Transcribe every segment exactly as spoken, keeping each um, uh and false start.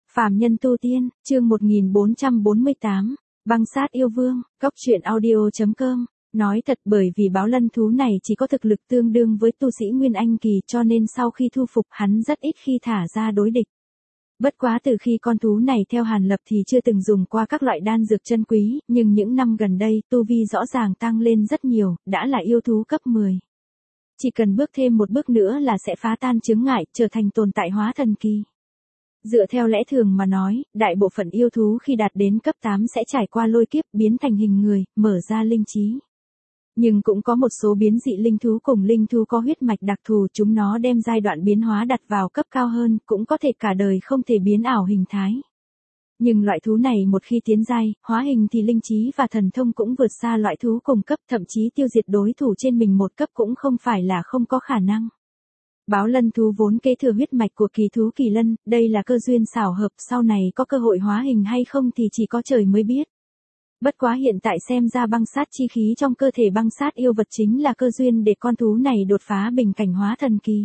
Phàm nhân tu tiên, chương một nghìn bốn trăm bốn mươi tám, băng sát yêu vương, góc truyện audio chấm com. Nói thật, bởi vì báo lân thú này chỉ có thực lực tương đương với tu sĩ Nguyên Anh kỳ, cho nên sau khi thu phục hắn rất ít khi thả ra đối địch. Bất quá từ khi con thú này theo Hàn Lập thì chưa từng dùng qua các loại đan dược chân quý, nhưng những năm gần đây tu vi rõ ràng tăng lên rất nhiều, đã là yêu thú cấp mười. Chỉ cần bước thêm một bước nữa là sẽ phá tan chướng ngại, trở thành tồn tại hóa thần kỳ. Dựa theo lẽ thường mà nói, đại bộ phận yêu thú khi đạt đến cấp tám sẽ trải qua lôi kiếp biến thành hình người, mở ra linh trí. Nhưng cũng có một số biến dị linh thú cùng linh thú có huyết mạch đặc thù, chúng nó đem giai đoạn biến hóa đặt vào cấp cao hơn, cũng có thể cả đời không thể biến ảo hình thái. Nhưng loại thú này một khi tiến giai, hóa hình thì linh trí và thần thông cũng vượt xa loại thú cùng cấp, thậm chí tiêu diệt đối thủ trên mình một cấp cũng không phải là không có khả năng. Báo lân thú vốn kế thừa huyết mạch của kỳ thú kỳ lân, đây là cơ duyên xảo hợp, sau này có cơ hội hóa hình hay không thì chỉ có trời mới biết. Bất quá hiện tại xem ra băng sát chi khí trong cơ thể băng sát yêu vật chính là cơ duyên để con thú này đột phá bình cảnh hóa thần kỳ.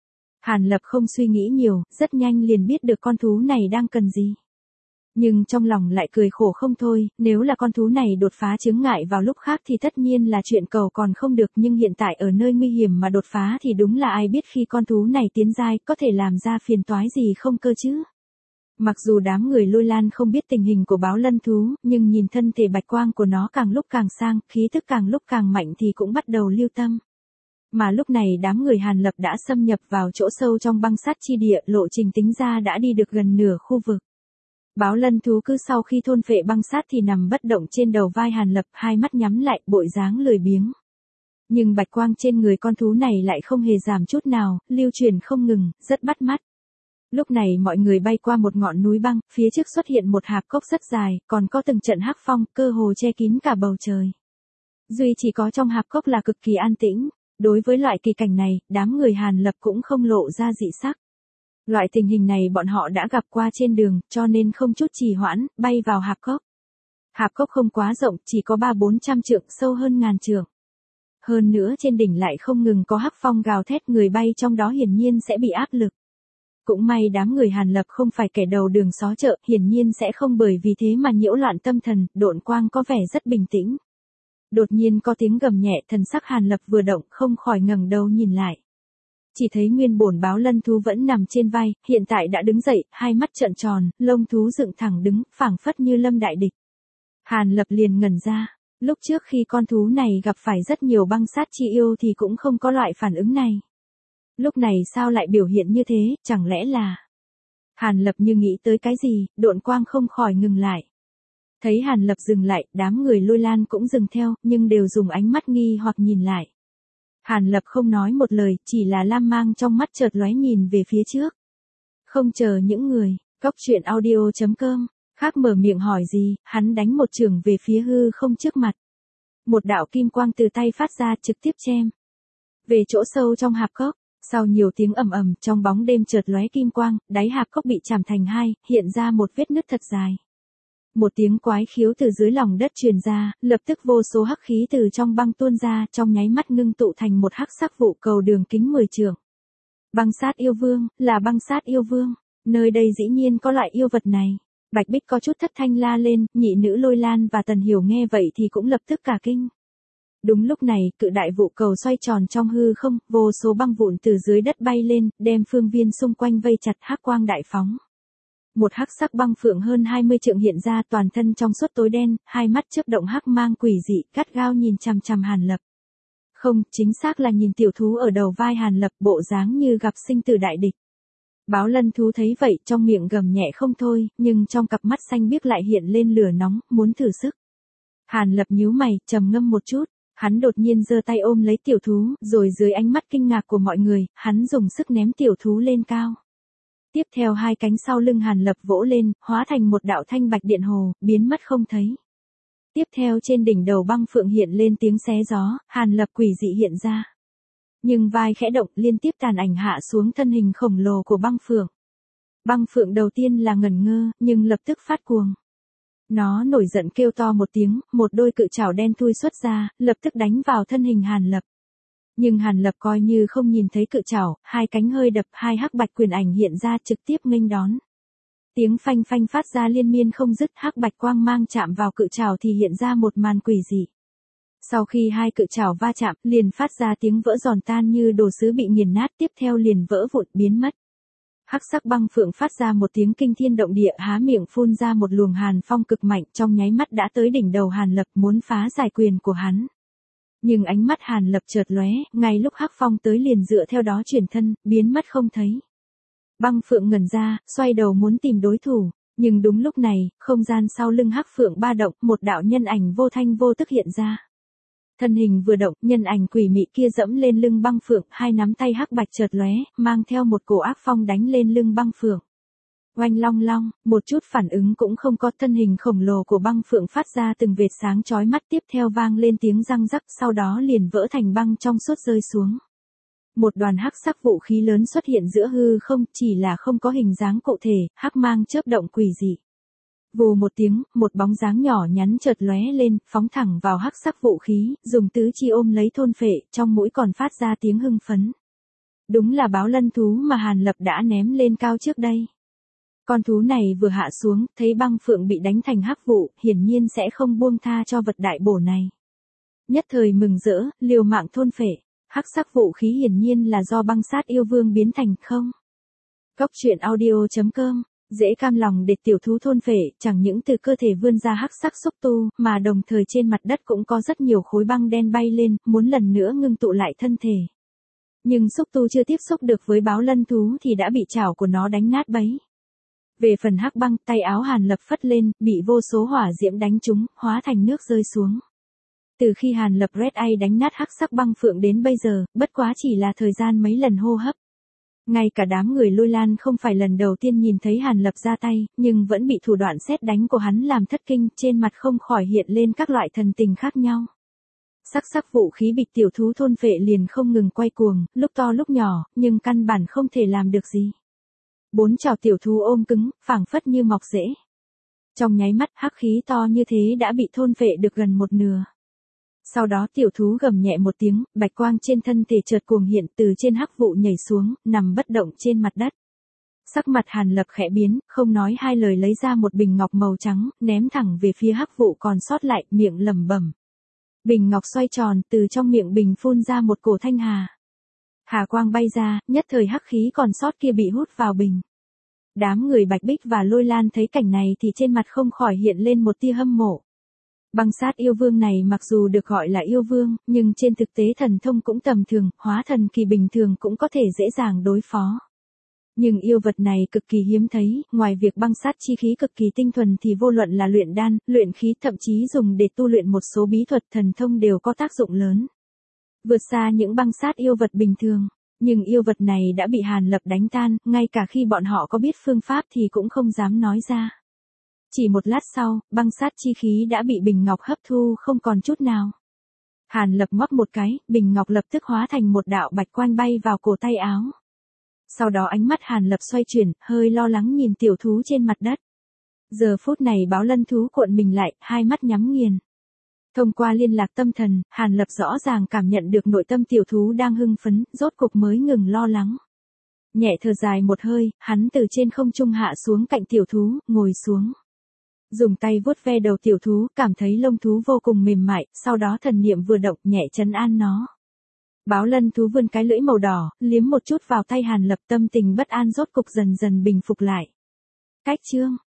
Hàn Lập không suy nghĩ nhiều, rất nhanh liền biết được con thú này đang cần gì. Nhưng trong lòng lại cười khổ không thôi, nếu là con thú này đột phá chướng ngại vào lúc khác thì tất nhiên là chuyện cầu còn không được, nhưng hiện tại ở nơi nguy hiểm mà đột phá thì đúng là ai biết khi con thú này tiến giai có thể làm ra phiền toái gì không cơ chứ. Mặc dù đám người Lôi Lan không biết tình hình của báo lân thú, nhưng nhìn thân thể bạch quang của nó càng lúc càng sang, khí thức càng lúc càng mạnh thì cũng bắt đầu lưu tâm. Mà lúc này đám người Hàn Lập đã xâm nhập vào chỗ sâu trong băng sát chi địa, lộ trình tính ra đã đi được gần nửa khu vực. Báo lân thú cứ sau khi thôn phệ băng sát thì nằm bất động trên đầu vai Hàn Lập, hai mắt nhắm lại, bội dáng lười biếng. Nhưng bạch quang trên người con thú này lại không hề giảm chút nào, lưu truyền không ngừng, rất bắt mắt. Lúc này mọi người bay qua một ngọn núi băng, phía trước xuất hiện một hạp cốc rất dài, còn có từng trận hắc phong, cơ hồ che kín cả bầu trời. Duy chỉ có trong hạp cốc là cực kỳ an tĩnh. Đối với loại kỳ cảnh này, đám người Hàn Lập cũng không lộ ra dị sắc. Loại tình hình này bọn họ đã gặp qua trên đường, cho nên không chút trì hoãn, bay vào hạp cốc. Hạp cốc không quá rộng, chỉ có ba bốn trăm trượng, sâu hơn ngàn trượng. Hơn nữa trên đỉnh lại không ngừng có hắc phong gào thét, người bay trong đó hiển nhiên sẽ bị áp lực. Cũng may đám người Hàn Lập không phải kẻ đầu đường xó chợ, hiển nhiên sẽ không bởi vì thế mà nhiễu loạn tâm thần, độn quang có vẻ rất bình tĩnh. Đột nhiên có tiếng gầm nhẹ, thần sắc Hàn Lập vừa động, không khỏi ngẩng đầu nhìn lại. Chỉ thấy nguyên bổn báo lân thú vẫn nằm trên vai, hiện tại đã đứng dậy, hai mắt trợn tròn, lông thú dựng thẳng đứng, phảng phất như lâm đại địch. Hàn Lập liền ngẩn ra, lúc trước khi con thú này gặp phải rất nhiều băng sát chi yêu thì cũng không có loại phản ứng này. Lúc này sao lại biểu hiện như thế, chẳng lẽ là... Hàn Lập như nghĩ tới cái gì, độn quang không khỏi ngừng lại. Thấy Hàn Lập dừng lại, đám người Lôi Lan cũng dừng theo, nhưng đều dùng ánh mắt nghi hoặc nhìn lại. Hàn Lập không nói một lời, chỉ là lam mang trong mắt chợt lóe nhìn về phía trước. Không chờ những người, góc truyện audio chấm com, khác mở miệng hỏi gì, hắn đánh một chưởng về phía hư không trước mặt. Một đạo kim quang từ tay phát ra trực tiếp chém về chỗ sâu trong hạp cốc. Sau nhiều tiếng ầm ầm, trong bóng đêm chợt lóe kim quang, đáy hạp cốc bị chảm thành hai, hiện ra một vết nứt thật dài. Một tiếng quái khiếu từ dưới lòng đất truyền ra, lập tức vô số hắc khí từ trong băng tuôn ra, trong nháy mắt ngưng tụ thành một hắc sắc vụ cầu đường kính mười trượng. Băng sát yêu vương, là băng sát yêu vương, nơi đây dĩ nhiên có loại yêu vật này. Bạch Bích có chút thất thanh la lên, nhị nữ Lôi Lan và Tần Hiểu nghe vậy thì cũng lập tức cả kinh. Đúng lúc này, cự đại vụ cầu xoay tròn trong hư không, vô số băng vụn từ dưới đất bay lên, đem phương viên xung quanh vây chặt, hắc quang đại phóng. Một hắc sắc băng phượng hơn hai mươi trượng hiện ra, toàn thân trong suốt tối đen, hai mắt chớp động hắc mang quỷ dị, gắt gao nhìn chằm chằm Hàn Lập. Không, chính xác là nhìn tiểu thú ở đầu vai Hàn Lập, bộ dáng như gặp sinh tử đại địch. Báo lân thú thấy vậy, trong miệng gầm nhẹ không thôi, nhưng trong cặp mắt xanh biếc lại hiện lên lửa nóng, muốn thử sức. Hàn Lập nhíu mày, trầm ngâm một chút. Hắn đột nhiên giơ tay ôm lấy tiểu thú, rồi dưới ánh mắt kinh ngạc của mọi người, hắn dùng sức ném tiểu thú lên cao. Tiếp theo hai cánh sau lưng Hàn Lập vỗ lên, hóa thành một đạo thanh bạch điện hồ, biến mất không thấy. Tiếp theo trên đỉnh đầu băng phượng hiện lên tiếng xé gió, Hàn Lập quỷ dị hiện ra. Nhưng vai khẽ động, liên tiếp tàn ảnh hạ xuống thân hình khổng lồ của băng phượng. Băng phượng đầu tiên là ngẩn ngơ, nhưng lập tức phát cuồng. Nó nổi giận kêu to một tiếng, một đôi cự trảo đen thui xuất ra, lập tức đánh vào thân hình Hàn Lập. Nhưng Hàn Lập coi như không nhìn thấy cự trảo, hai cánh hơi đập, hai hắc bạch quyền ảnh hiện ra trực tiếp nghênh đón. Tiếng phanh phanh phát ra liên miên không dứt, hắc bạch quang mang chạm vào cự trảo thì hiện ra một màn quỷ dị. Sau khi hai cự trảo va chạm, liền phát ra tiếng vỡ giòn tan như đồ sứ bị nghiền nát, tiếp theo liền vỡ vụn biến mất. Hắc sắc băng phượng phát ra một tiếng kinh thiên động địa, há miệng phun ra một luồng hàn phong cực mạnh, trong nháy mắt đã tới đỉnh đầu Hàn Lập, muốn phá giải quyền của hắn. Nhưng ánh mắt Hàn Lập chợt lóe, ngay lúc hắc phong tới liền dựa theo đó chuyển thân, biến mất không thấy. Băng phượng ngẩn ra, xoay đầu muốn tìm đối thủ, nhưng đúng lúc này, không gian sau lưng hắc phượng ba động, một đạo nhân ảnh vô thanh vô tức hiện ra. Thân hình vừa động, nhân ảnh quỷ mị kia dẫm lên lưng băng phượng, hai nắm tay hắc bạch chợt lóe, mang theo một cổ ác phong đánh lên lưng băng phượng. Oanh long long, một chút phản ứng cũng không có, thân hình khổng lồ của băng phượng phát ra từng vệt sáng chói mắt, tiếp theo vang lên tiếng răng rắc, sau đó liền vỡ thành băng trong suốt rơi xuống. Một đoàn hắc sắc vũ khí lớn xuất hiện giữa hư không, chỉ là không có hình dáng cụ thể, hắc mang chớp động quỷ dị. Vù một tiếng, một bóng dáng nhỏ nhắn chợt lóe lên, phóng thẳng vào hắc sắc vũ khí, dùng tứ chi ôm lấy thôn phệ, trong mũi còn phát ra tiếng hưng phấn. Đúng là báo lân thú mà Hàn Lập đã ném lên cao trước đây. Con thú này vừa hạ xuống, thấy băng phượng bị đánh thành hắc vụ, hiển nhiên sẽ không buông tha cho vật đại bổ này. Nhất thời mừng rỡ, liều mạng thôn phệ, hắc sắc vũ khí hiển nhiên là do băng sát yêu vương biến thành không. Góc truyện audio chấm com dễ cam lòng để tiểu thú thôn phệ, chẳng những từ cơ thể vươn ra hắc sắc xúc tu, mà đồng thời trên mặt đất cũng có rất nhiều khối băng đen bay lên, muốn lần nữa ngưng tụ lại thân thể. Nhưng xúc tu chưa tiếp xúc được với báo lân thú thì đã bị chảo của nó đánh nát bấy. Về phần hắc băng, tay áo Hàn Lập phất lên, bị vô số hỏa diễm đánh trúng, hóa thành nước rơi xuống. Từ khi Hàn Lập Red Eye đánh nát hắc sắc băng phượng đến bây giờ, bất quá chỉ là thời gian mấy lần hô hấp. Ngay cả đám người Lôi Lan không phải lần đầu tiên nhìn thấy Hàn Lập ra tay, nhưng vẫn bị thủ đoạn sét đánh của hắn làm thất kinh, trên mặt không khỏi hiện lên các loại thần tình khác nhau. Sắc sắc vũ khí bị tiểu thú thôn phệ liền không ngừng quay cuồng, lúc to lúc nhỏ, nhưng căn bản không thể làm được gì. Bốn chảo tiểu thú ôm cứng, phảng phất như mọc rễ. Trong nháy mắt, hắc khí to như thế đã bị thôn phệ được gần một nửa. Sau đó tiểu thú gầm nhẹ một tiếng, bạch quang trên thân thể chợt cuồng hiện, từ trên hắc vụ nhảy xuống, nằm bất động trên mặt đất. Sắc mặt Hàn Lập khẽ biến, không nói hai lời lấy ra một bình ngọc màu trắng, ném thẳng về phía hắc vụ còn sót lại, miệng lẩm bẩm. Bình ngọc xoay tròn, từ trong miệng bình phun ra một cổ thanh hà. Hà quang bay ra, nhất thời hắc khí còn sót kia bị hút vào bình. Đám người Bạch Bích và Lôi Lan thấy cảnh này thì trên mặt không khỏi hiện lên một tia hâm mộ. Băng sát yêu vương này mặc dù được gọi là yêu vương, nhưng trên thực tế thần thông cũng tầm thường, hóa thần kỳ bình thường cũng có thể dễ dàng đối phó. Nhưng yêu vật này cực kỳ hiếm thấy, ngoài việc băng sát chi khí cực kỳ tinh thuần thì vô luận là luyện đan, luyện khí, thậm chí dùng để tu luyện một số bí thuật thần thông đều có tác dụng lớn. Vượt xa những băng sát yêu vật bình thường, nhưng yêu vật này đã bị Hàn Lập đánh tan, ngay cả khi bọn họ có biết phương pháp thì cũng không dám nói ra. Chỉ một lát sau, băng sát chi khí đã bị bình ngọc hấp thu không còn chút nào. Hàn Lập ngoắc một cái, bình ngọc lập tức hóa thành một đạo bạch quang bay vào cổ tay áo. Sau đó ánh mắt Hàn Lập xoay chuyển, hơi lo lắng nhìn tiểu thú trên mặt đất. Giờ phút này báo lân thú cuộn mình lại, hai mắt nhắm nghiền. Thông qua liên lạc tâm thần, Hàn Lập rõ ràng cảm nhận được nội tâm tiểu thú đang hưng phấn, rốt cục mới ngừng lo lắng. Nhẹ thở dài một hơi, hắn từ trên không trung hạ xuống cạnh tiểu thú, ngồi xuống. Dùng tay vuốt ve đầu tiểu thú, cảm thấy lông thú vô cùng mềm mại, sau đó thần niệm vừa động nhẹ trấn an nó. Báo lân thú vươn cái lưỡi màu đỏ, liếm một chút vào tay Hàn Lập, tâm tình bất an rốt cục dần dần bình phục lại. Cách chương